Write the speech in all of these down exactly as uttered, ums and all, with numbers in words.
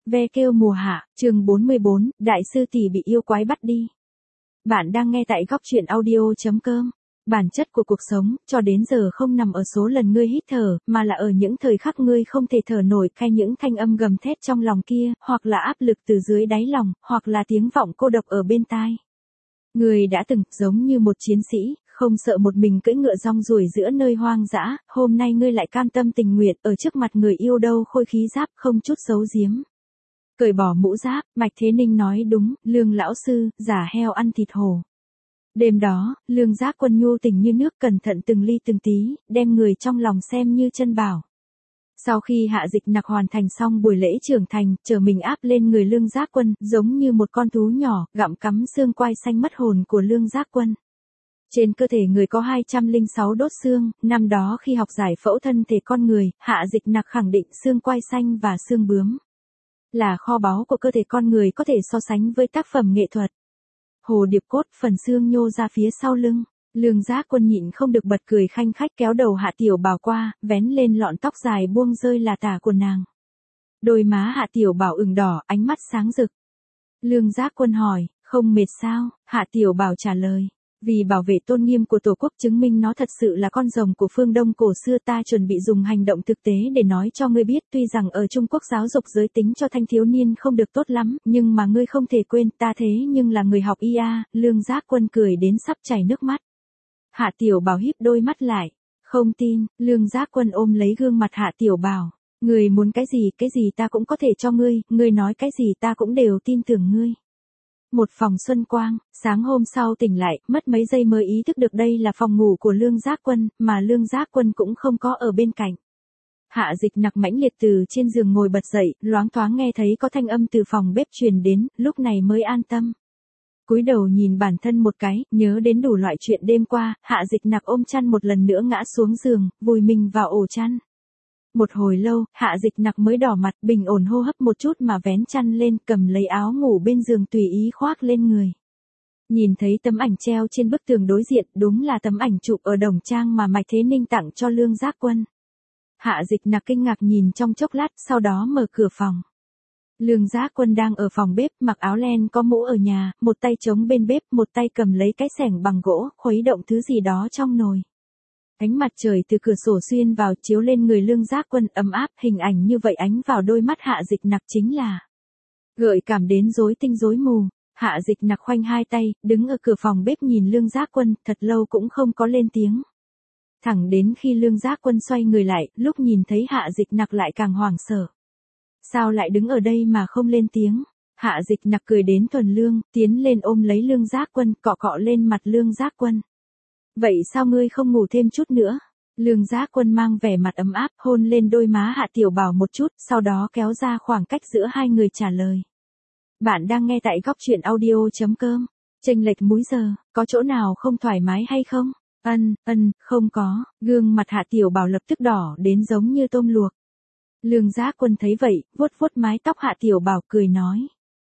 Ve kêu mùa hạ, chương bốn mươi bốn, đại sư tỷ bị yêu quái bắt đi. Bạn đang nghe tại góc truyện audio.com. Bản chất của cuộc sống, cho đến giờ không nằm ở số lần ngươi hít thở, mà là ở những thời khắc ngươi không thể thở nổi, hay những thanh âm gầm thét trong lòng kia, hoặc là áp lực từ dưới đáy lòng, hoặc là tiếng vọng cô độc ở bên tai. Ngươi đã từng, giống như một chiến sĩ, không sợ một mình cưỡi ngựa rong ruổi giữa nơi hoang dã, hôm nay ngươi lại cam tâm tình nguyện ở trước mặt người yêu đâu khôi khí giáp không chút giấu giếm. Cởi bỏ mũ giáp, Mạch Thế Ninh nói đúng, Lương lão sư, giả heo ăn thịt hổ. Đêm đó, Lương Giác Quân nhu tình như nước, cẩn thận từng ly từng tí, đem người trong lòng xem như chân bảo. Sau khi Hạ Dịch Nặc hoàn thành xong buổi lễ trưởng thành, trở mình áp lên người Lương Giác Quân, giống như một con thú nhỏ, gặm cắm xương quai xanh mất hồn của Lương Giác Quân. Trên cơ thể người có hai trăm lẻ sáu đốt xương, năm đó khi học giải phẫu thân thể con người, Hạ Dịch Nặc khẳng định xương quai xanh và xương bướm là kho báu của cơ thể con người, có thể so sánh với tác phẩm nghệ thuật. Hồ điệp cốt, phần xương nhô ra phía sau lưng, Lương Giác Quân nhịn không được bật cười khanh khách, kéo đầu Hạ Tiểu Bảo qua, vén lên lọn tóc dài buông rơi là tả của nàng. Đôi má Hạ Tiểu Bảo ửng đỏ, ánh mắt sáng rực. Lương Giác Quân hỏi, không mệt sao? Hạ Tiểu Bảo trả lời, vì bảo vệ tôn nghiêm của Tổ quốc, chứng minh nó thật sự là con rồng của phương Đông cổ xưa, ta chuẩn bị dùng hành động thực tế để nói cho ngươi biết, tuy rằng ở Trung Quốc giáo dục giới tính cho thanh thiếu niên không được tốt lắm, nhưng mà ngươi không thể quên, ta thế nhưng là người học y a. Lương Giác Quân cười đến sắp chảy nước mắt. Hạ Tiểu Bảo híp đôi mắt lại, không tin. Lương Giác Quân ôm lấy gương mặt Hạ Tiểu Bảo, ngươi muốn cái gì, cái gì ta cũng có thể cho ngươi, ngươi nói cái gì ta cũng đều tin tưởng ngươi. Một phòng xuân quang, sáng hôm sau tỉnh lại, mất mấy giây mới ý thức được đây là phòng ngủ của Lương Giác Quân, mà Lương Giác Quân cũng không có ở bên cạnh. Hạ Dịch Nặc mãnh liệt từ trên giường ngồi bật dậy, loáng thoáng nghe thấy có thanh âm từ phòng bếp truyền đến, lúc này mới an tâm. Cúi đầu nhìn bản thân một cái, nhớ đến đủ loại chuyện đêm qua, Hạ Dịch Nặc ôm chăn một lần nữa ngã xuống giường, vùi mình vào ổ chăn. Một hồi lâu, Hạ Dịch Nặc mới đỏ mặt, bình ổn hô hấp một chút mà vén chăn lên, cầm lấy áo ngủ bên giường tùy ý khoác lên người. Nhìn thấy tấm ảnh treo trên bức tường đối diện, đúng là tấm ảnh chụp ở Đồng Trang mà Mạch Thế Ninh tặng cho Lương Giác Quân. Hạ Dịch Nặc kinh ngạc nhìn trong chốc lát, sau đó mở cửa phòng. Lương Giác Quân đang ở phòng bếp, mặc áo len có mũ ở nhà, một tay chống bên bếp, một tay cầm lấy cái xẻng bằng gỗ, khuấy động thứ gì đó trong nồi. Ánh mặt trời từ cửa sổ xuyên vào, chiếu lên người Lương Giác Quân, ấm áp, hình ảnh như vậy ánh vào đôi mắt Hạ Dịch Nặc chính là gợi cảm đến rối tinh rối mù. Hạ Dịch Nặc khoanh hai tay, đứng ở cửa phòng bếp nhìn Lương Giác Quân, thật lâu cũng không có lên tiếng. Thẳng đến khi Lương Giác Quân xoay người lại, lúc nhìn thấy Hạ Dịch Nặc lại càng hoảng sợ. Sao lại đứng ở đây mà không lên tiếng? Hạ Dịch Nặc cười đến thuần lương, tiến lên ôm lấy Lương Giác Quân, cọ cọ lên mặt Lương Giác Quân. Vậy sao ngươi không ngủ thêm chút nữa? Lương Giác Quân mang vẻ mặt ấm áp, hôn lên đôi má Hạ Tiểu Bảo một chút, sau đó kéo ra khoảng cách giữa hai người trả lời. Bạn đang nghe tại góc truyện audio.com. Chênh lệch múi giờ, có chỗ nào không thoải mái hay không? Ân, ân, không có. Gương mặt Hạ Tiểu Bảo lập tức đỏ đến giống như tôm luộc. Lương Giác Quân thấy vậy, vuốt vuốt mái tóc Hạ Tiểu Bảo, cười nói.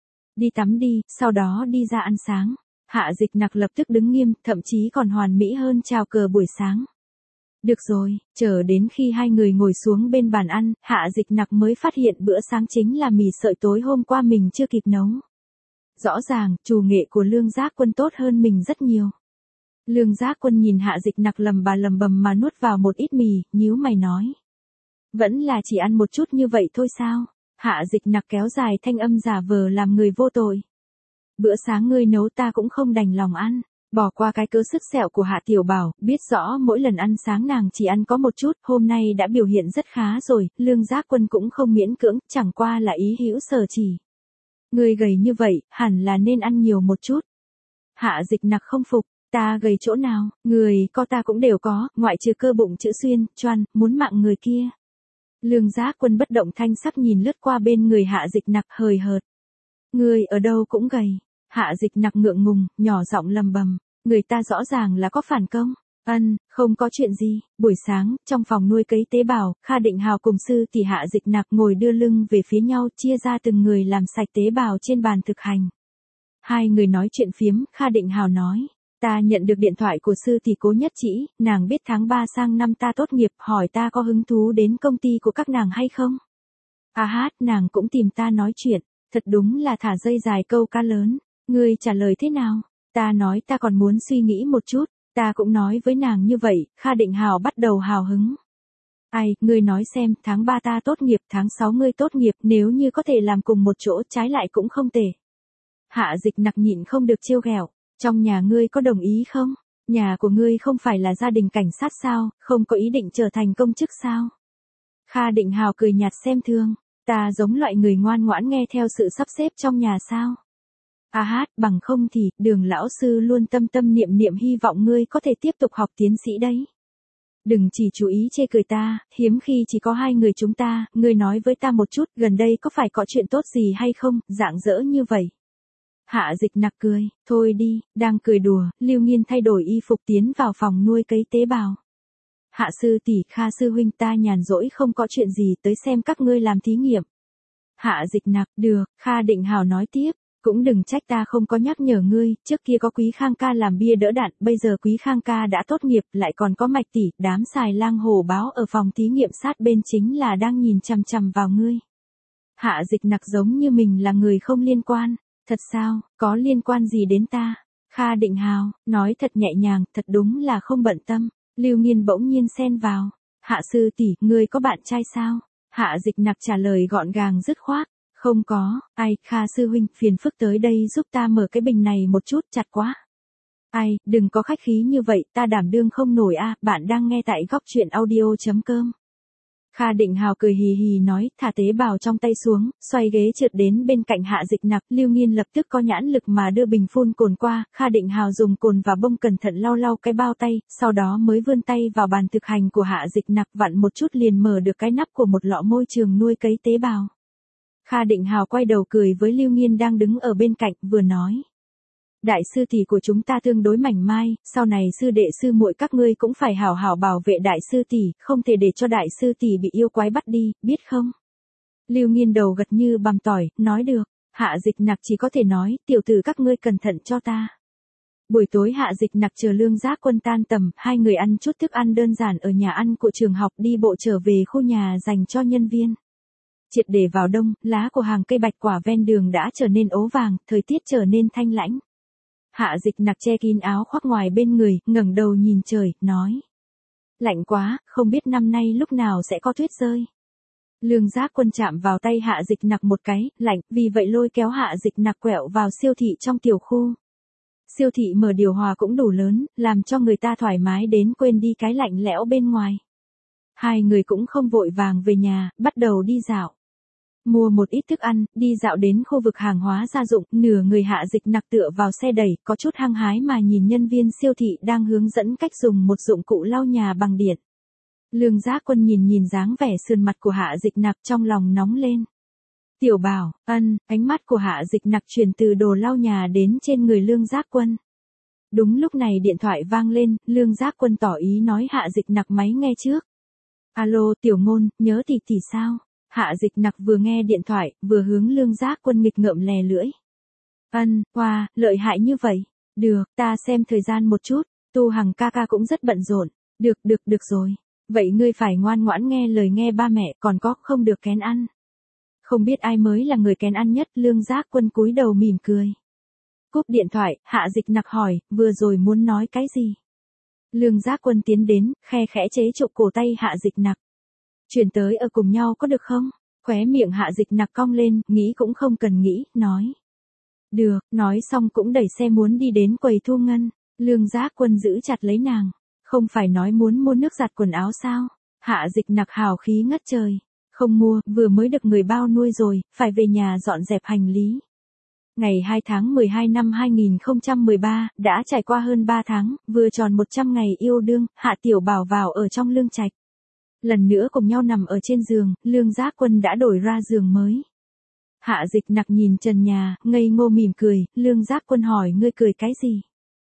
Đi tắm đi, sau đó đi ra ăn sáng. Hạ Dịch Nặc lập tức đứng nghiêm, thậm chí còn hoàn mỹ hơn chào cờ buổi sáng. Được rồi, chờ đến khi hai người ngồi xuống bên bàn ăn, Hạ Dịch Nặc mới phát hiện bữa sáng chính là mì sợi tối hôm qua mình chưa kịp nấu. Rõ ràng, chủ nghệ của Lương Giác Quân tốt hơn mình rất nhiều. Lương Giác Quân nhìn Hạ Dịch Nặc lầm bà lầm bầm mà nuốt vào một ít mì, nhíu mày nói. Vẫn là chỉ ăn một chút như vậy thôi sao? Hạ Dịch Nặc kéo dài thanh âm giả vờ làm người vô tội. Bữa sáng ngươi nấu ta cũng không đành lòng ăn. Bỏ qua cái cớ sức sẹo của Hạ Tiểu Bảo, biết rõ mỗi lần ăn sáng nàng chỉ ăn có một chút, hôm nay đã biểu hiện rất khá rồi, Lương Giác Quân cũng không miễn cưỡng, chẳng qua là ý hữu sở chỉ. Ngươi gầy như vậy, hẳn là nên ăn nhiều một chút. Hạ Dịch Nặc không phục, ta gầy chỗ nào, người co ta cũng đều có, ngoại trừ cơ bụng chữ xuyên, choan, muốn mạng người kia. Lương Giác Quân bất động thanh sắc nhìn lướt qua bên người Hạ Dịch Nặc, hời hợt. Ngươi ở đâu cũng gầy. Hạ Dịch Nặc ngượng ngùng, nhỏ giọng lầm bầm, người ta rõ ràng là có phản công. Ân, không có chuyện gì. Buổi sáng, trong phòng nuôi cấy tế bào, Kha Định Hào cùng sư tỷ Hạ Dịch Nặc ngồi đưa lưng về phía nhau, chia ra từng người làm sạch tế bào trên bàn thực hành. Hai người nói chuyện phiếm, Kha Định Hào nói, ta nhận được điện thoại của sư tỷ Cố Nhất Chỉ, nàng biết tháng ba sang năm ta tốt nghiệp, hỏi ta có hứng thú đến công ty của các nàng hay không. A hát, nàng cũng tìm ta nói chuyện, thật đúng là thả dây dài câu cá lớn. Ngươi trả lời thế nào? Ta nói ta còn muốn suy nghĩ một chút, ta cũng nói với nàng như vậy. Kha Định Hào bắt đầu hào hứng. Ai, ngươi nói xem, tháng ba ta tốt nghiệp, tháng sáu ngươi tốt nghiệp, nếu như có thể làm cùng một chỗ, trái lại cũng không tệ. Hạ Dịch Nặc nhịn không được trêu ghẹo, trong nhà ngươi có đồng ý không? Nhà của ngươi không phải là gia đình cảnh sát sao, không có ý định trở thành công chức sao? Kha Định Hào cười nhạt xem thường, ta giống loại người ngoan ngoãn nghe theo sự sắp xếp trong nhà sao? A hát, bằng không thì, Đường lão sư luôn tâm tâm niệm niệm hy vọng ngươi có thể tiếp tục học tiến sĩ đấy. Đừng chỉ chú ý chê cười ta, hiếm khi chỉ có hai người chúng ta, ngươi nói với ta một chút, gần đây có phải có chuyện tốt gì hay không, rạng rỡ như vậy. Hạ Dịch Nặc cười, thôi đi, đang cười đùa, Lưu Nghiên thay đổi y phục tiến vào phòng nuôi cấy tế bào. Hạ sư tỷ, Kha sư huynh, ta nhàn rỗi không có chuyện gì, tới xem các ngươi làm thí nghiệm. Hạ Dịch Nặc, được. Kha Định Hào nói tiếp, cũng đừng trách ta không có nhắc nhở ngươi, trước kia có Quý Khang ca làm bia đỡ đạn, bây giờ Quý Khang ca đã tốt nghiệp, lại còn có Mạch tỷ, đám xài lang hổ báo ở phòng thí nghiệm sát bên chính là đang nhìn chằm chằm vào ngươi. Hạ Dịch Nặc giống như mình là người không liên quan. Thật sao, có liên quan gì đến ta? Kha Định Hào, nói thật nhẹ nhàng, thật đúng là không bận tâm. Lưu Nghiên bỗng nhiên xen vào. Hạ sư tỷ, ngươi có bạn trai sao? Hạ Dịch Nặc trả lời gọn gàng dứt khoát. Không có, ai, Kha sư huynh, phiền phức tới đây giúp ta mở cái bình này một chút, chặt quá. Ai, đừng có khách khí như vậy, ta đảm đương không nổi a. Bạn đang nghe tại góc truyện audio chấm com. Kha Định Hào cười hì hì nói, thả tế bào trong tay xuống, xoay ghế trượt đến bên cạnh Hạ Dịch Nặc, Lưu Nghiên lập tức có nhãn lực mà đưa bình phun cồn qua, Kha Định Hào dùng cồn và bông cẩn thận lau lau cái bao tay, sau đó mới vươn tay vào bàn thực hành của Hạ Dịch Nặc, vặn một chút liền mở được cái nắp của một lọ môi trường nuôi cấy tế bào. Kha Định Hào quay đầu cười với Lưu Nghiên đang đứng ở bên cạnh, vừa nói. Đại sư tỷ của chúng ta tương đối mảnh mai, sau này sư đệ sư muội các ngươi cũng phải hảo hảo bảo vệ đại sư tỷ, không thể để cho đại sư tỷ bị yêu quái bắt đi, biết không? Lưu Nghiên đầu gật như bằm tỏi, nói được. Hạ Dịch Nặc chỉ có thể nói, tiểu tử các ngươi cẩn thận cho ta. Buổi tối Hạ Dịch Nặc chờ Lương Giác Quân tan tầm, hai người ăn chút thức ăn đơn giản ở nhà ăn của trường học, đi bộ trở về khu nhà dành cho nhân viên. Triệt để vào đông, lá của hàng cây bạch quả ven đường đã trở nên ố vàng, thời tiết trở nên thanh lãnh. Hạ Dịch Nặc che kín áo khoác ngoài bên người, ngẩng đầu nhìn trời, nói. Lạnh quá, không biết năm nay lúc nào sẽ có tuyết rơi. Lương Giác Quân chạm vào tay Hạ Dịch Nặc một cái, lạnh, vì vậy lôi kéo Hạ Dịch Nặc quẹo vào siêu thị trong tiểu khu. Siêu thị mở điều hòa cũng đủ lớn, làm cho người ta thoải mái đến quên đi cái lạnh lẽo bên ngoài. Hai người cũng không vội vàng về nhà, bắt đầu đi dạo. Mua một ít thức ăn, đi dạo đến khu vực hàng hóa gia dụng, nửa người Hạ Dịch Nặc tựa vào xe đẩy, có chút hăng hái mà nhìn nhân viên siêu thị đang hướng dẫn cách dùng một dụng cụ lau nhà bằng điện. Lương Giác Quân nhìn nhìn dáng vẻ sườn mặt của Hạ Dịch Nặc trong lòng nóng lên. Tiểu Bảo, ân, ánh mắt của Hạ Dịch Nặc chuyển từ đồ lau nhà đến trên người Lương Giác Quân. Đúng lúc này điện thoại vang lên, Lương Giác Quân tỏ ý nói Hạ Dịch Nặc máy nghe trước. Alo, Tiểu Ngôn, nhớ tỷ tỷ sao? Hạ Dịch Nặc vừa nghe điện thoại, vừa hướng Lương Giác Quân nghịch ngợm lè lưỡi. Ân, wow, lợi hại như vậy. Được, ta xem thời gian một chút, Tu Hằng ca ca cũng rất bận rộn. Được, được, được rồi. Vậy ngươi phải ngoan ngoãn nghe lời nghe ba mẹ, còn có không được kén ăn. Không biết ai mới là người kén ăn nhất, Lương Giác Quân cúi đầu mỉm cười. Cúp điện thoại, Hạ Dịch Nặc hỏi, vừa rồi muốn nói cái gì? Lương Giác Quân tiến đến, khe khẽ chế trụ cổ tay Hạ Dịch Nặc. Chuyển tới ở cùng nhau có được không? Khóe miệng Hạ Dịch Nặc cong lên, nghĩ cũng không cần nghĩ, nói. Được, nói xong cũng đẩy xe muốn đi đến quầy thu ngân. Lương Giác Quân giữ chặt lấy nàng. Không phải nói muốn mua nước giặt quần áo sao? Hạ Dịch Nặc hào khí ngất trời. Không mua, vừa mới được người bao nuôi rồi, phải về nhà dọn dẹp hành lý. Ngày hai tháng mười hai năm hai nghìn không trăm mười ba, đã trải qua hơn ba tháng, vừa tròn một trăm ngày yêu đương, Hạ Tiểu Bảo vào ở trong Lương Trạch. Lần nữa cùng nhau nằm ở trên giường, Lương Giác Quân đã đổi ra giường mới. Hạ Dịch Nặc nhìn trần nhà, ngây ngô mỉm cười, Lương Giác Quân hỏi ngươi cười cái gì?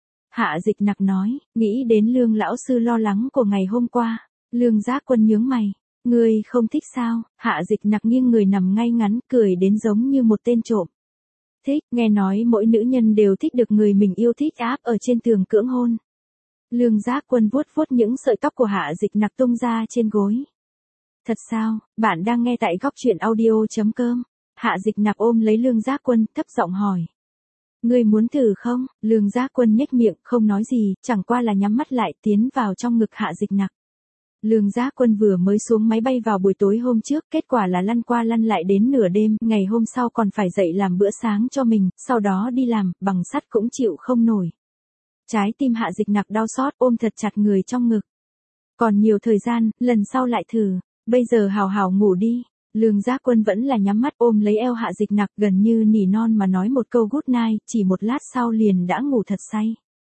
Hạ Dịch Nặc nói, nghĩ đến Lương lão sư lo lắng của ngày hôm qua. Lương Giác Quân nhướng mày, ngươi không thích sao? Hạ Dịch Nặc nghiêng người nằm ngay ngắn, cười đến giống như một tên trộm. Thích, nghe nói mỗi nữ nhân đều thích được người mình yêu thích áp ở trên tường cưỡng hôn. Lương Giác Quân vuốt vuốt những sợi tóc của Hạ Dịch Nặc tung ra trên gối. Thật sao, bạn đang nghe tại góc chuyện audio.com. Hạ Dịch Nặc ôm lấy Lương Giác Quân, thấp giọng hỏi. Ngươi muốn thử không? Lương Giác Quân nhếch miệng, không nói gì, chẳng qua là nhắm mắt lại tiến vào trong ngực Hạ Dịch Nặc. Lương Giác Quân vừa mới xuống máy bay vào buổi tối hôm trước, kết quả là lăn qua lăn lại đến nửa đêm, ngày hôm sau còn phải dậy làm bữa sáng cho mình, sau đó đi làm, bằng sắt cũng chịu không nổi. Trái tim Hạ Dịch Nặc đau xót, ôm thật chặt người trong ngực. Còn nhiều thời gian, lần sau lại thử, bây giờ hào hào ngủ đi. Lương Giác Quân vẫn là nhắm mắt ôm lấy eo Hạ Dịch Nặc, gần như nỉ non mà nói một câu good night, chỉ một lát sau liền đã ngủ thật say.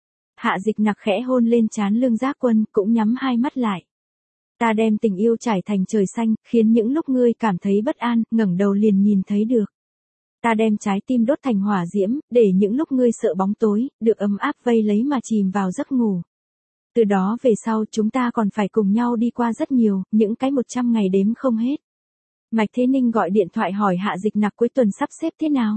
Hạ Dịch Nặc khẽ hôn lên trán Lương Giác Quân, cũng nhắm hai mắt lại. Ta đem tình yêu trải thành trời xanh, khiến những lúc ngươi cảm thấy bất an, ngẩng đầu liền nhìn thấy được. Ta đem trái tim đốt thành hỏa diễm, để những lúc ngươi sợ bóng tối, được ấm áp vây lấy mà chìm vào giấc ngủ. Từ đó về sau chúng ta còn phải cùng nhau đi qua rất nhiều, những cái một trăm ngày đếm không hết. Mạch Thế Ninh gọi điện thoại hỏi Hạ Dịch Nặc cuối tuần sắp xếp thế nào.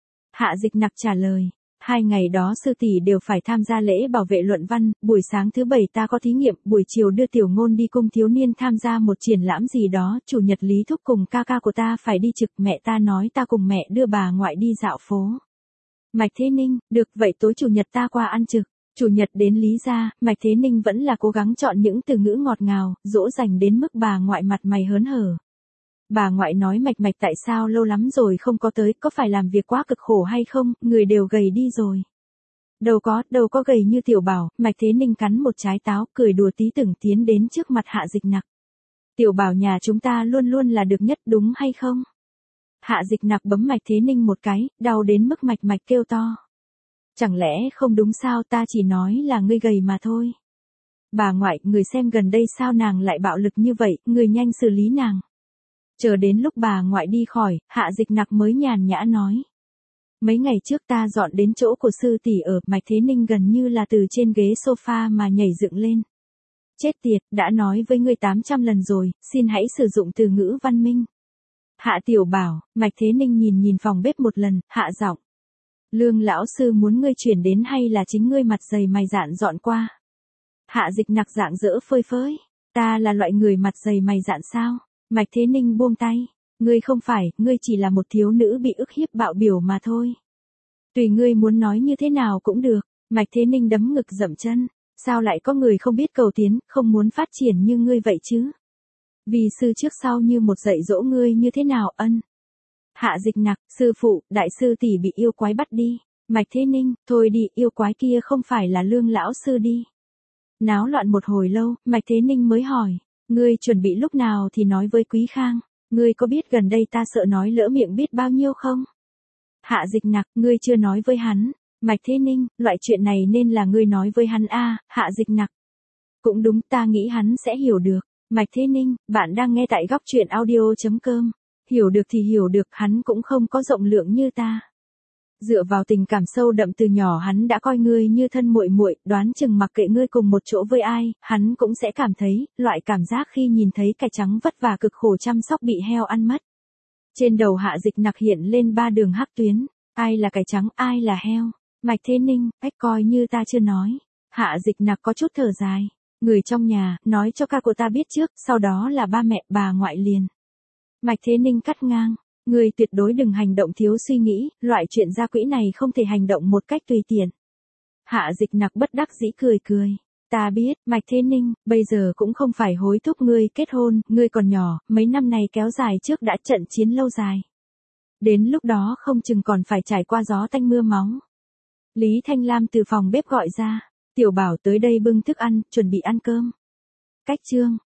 Hạ Dịch Nặc trả lời, hai ngày đó sư tỷ đều phải tham gia lễ bảo vệ luận văn, buổi sáng thứ bảy ta có thí nghiệm, buổi chiều đưa Tiểu Ngôn đi cung thiếu niên tham gia một triển lãm gì đó, chủ nhật Lý Thúc cùng ca ca của ta phải đi trực, mẹ ta nói ta cùng mẹ đưa bà ngoại đi dạo phố. Mạch Thế Ninh, được vậy tối chủ nhật ta qua ăn trực. Chủ nhật đến Lý gia, Mạch Thế Ninh vẫn là cố gắng chọn những từ ngữ ngọt ngào, dỗ dành đến mức bà ngoại mặt mày hớn hở. Bà ngoại nói Mạch Mạch tại sao lâu lắm rồi không có tới, có phải làm việc quá cực khổ hay không, người đều gầy đi rồi. Đâu có, đâu có gầy như Tiểu Bảo. Mạch Thế Ninh cắn một trái táo, cười đùa tí từng tiến đến trước mặt Hạ Dịch Nặc. Tiểu Bảo nhà chúng ta luôn luôn là được nhất đúng hay không? Hạ Dịch Nặc bấm Mạch Thế Ninh một cái, đau đến mức Mạch Mạch kêu to. Chẳng lẽ không đúng sao, ta chỉ nói là ngươi gầy mà thôi. Bà ngoại, người xem gần đây sao nàng lại bạo lực như vậy, người nhanh xử lý nàng. Chờ đến lúc bà ngoại đi khỏi, Hạ Dịch Nặc mới nhàn nhã nói. Mấy ngày trước ta dọn đến chỗ của sư tỷ ở, Mạch Thế Ninh gần như là từ trên ghế sofa mà nhảy dựng lên. Chết tiệt, đã nói với ngươi tám trăm lần rồi, xin hãy sử dụng từ ngữ văn minh. Hạ Tiểu Bảo, Mạch Thế Ninh nhìn nhìn phòng bếp một lần, hạ giọng. Lương lão sư muốn ngươi chuyển đến hay là chính ngươi mặt dày mày dạn dọn qua? Hạ Dịch Nặc dạng dỡ phơi phới. Ta là loại người mặt dày mày dạn sao? Mạch Thế Ninh buông tay. Ngươi không phải, ngươi chỉ là một thiếu nữ bị ức hiếp bạo biểu mà thôi. Tùy ngươi muốn nói như thế nào cũng được. Mạch Thế Ninh đấm ngực dậm chân. Sao lại có người không biết cầu tiến, không muốn phát triển như ngươi vậy chứ? Vì sư trước sau như một dạy dỗ ngươi như thế nào ân? Hạ Dịch Nặc, sư phụ, đại sư tỷ bị yêu quái bắt đi. Mạch Thế Ninh, thôi đi, yêu quái kia không phải là Lương lão sư đi. Náo loạn một hồi lâu, Mạch Thế Ninh mới hỏi, ngươi chuẩn bị lúc nào thì nói với Quý Khang, ngươi có biết gần đây ta sợ nói lỡ miệng biết bao nhiêu không? Hạ Dịch Nặc, ngươi chưa nói với hắn. Mạch Thế Ninh, loại chuyện này nên là ngươi nói với hắn a. Hạ Dịch Nặc. Cũng đúng, ta nghĩ hắn sẽ hiểu được. Mạch Thế Ninh, bạn đang nghe tại góc chuyện audio.com. Hiểu được thì hiểu được, hắn cũng không có rộng lượng như ta. Dựa vào tình cảm sâu đậm từ nhỏ hắn đã coi ngươi như thân muội muội, đoán chừng mặc kệ ngươi cùng một chỗ với ai, hắn cũng sẽ cảm thấy, loại cảm giác khi nhìn thấy cải trắng vất vả cực khổ chăm sóc bị heo ăn mất. Trên đầu Hạ Dịch Nặc hiện lên ba đường hắc tuyến, ai là cải trắng, ai là heo. Mạch Thế Ninh, cách coi như ta chưa nói. Hạ Dịch Nặc có chút thở dài. Người trong nhà, nói cho ca của ta biết trước, sau đó là ba mẹ, bà ngoại liền. Mạch Thế Ninh cắt ngang. Người tuyệt đối đừng hành động thiếu suy nghĩ, loại chuyện gia quỹ này không thể hành động một cách tùy tiện. Hạ Dịch Nặc bất đắc dĩ cười cười. Ta biết, Mạch Thế Ninh, bây giờ cũng không phải hối thúc ngươi kết hôn, ngươi còn nhỏ, mấy năm này kéo dài trước đã trận chiến lâu dài. Đến lúc đó không chừng còn phải trải qua gió tanh mưa máu. Lý Thanh Lam từ phòng bếp gọi ra, Tiểu Bảo tới đây bưng thức ăn, chuẩn bị ăn cơm. Cách chương.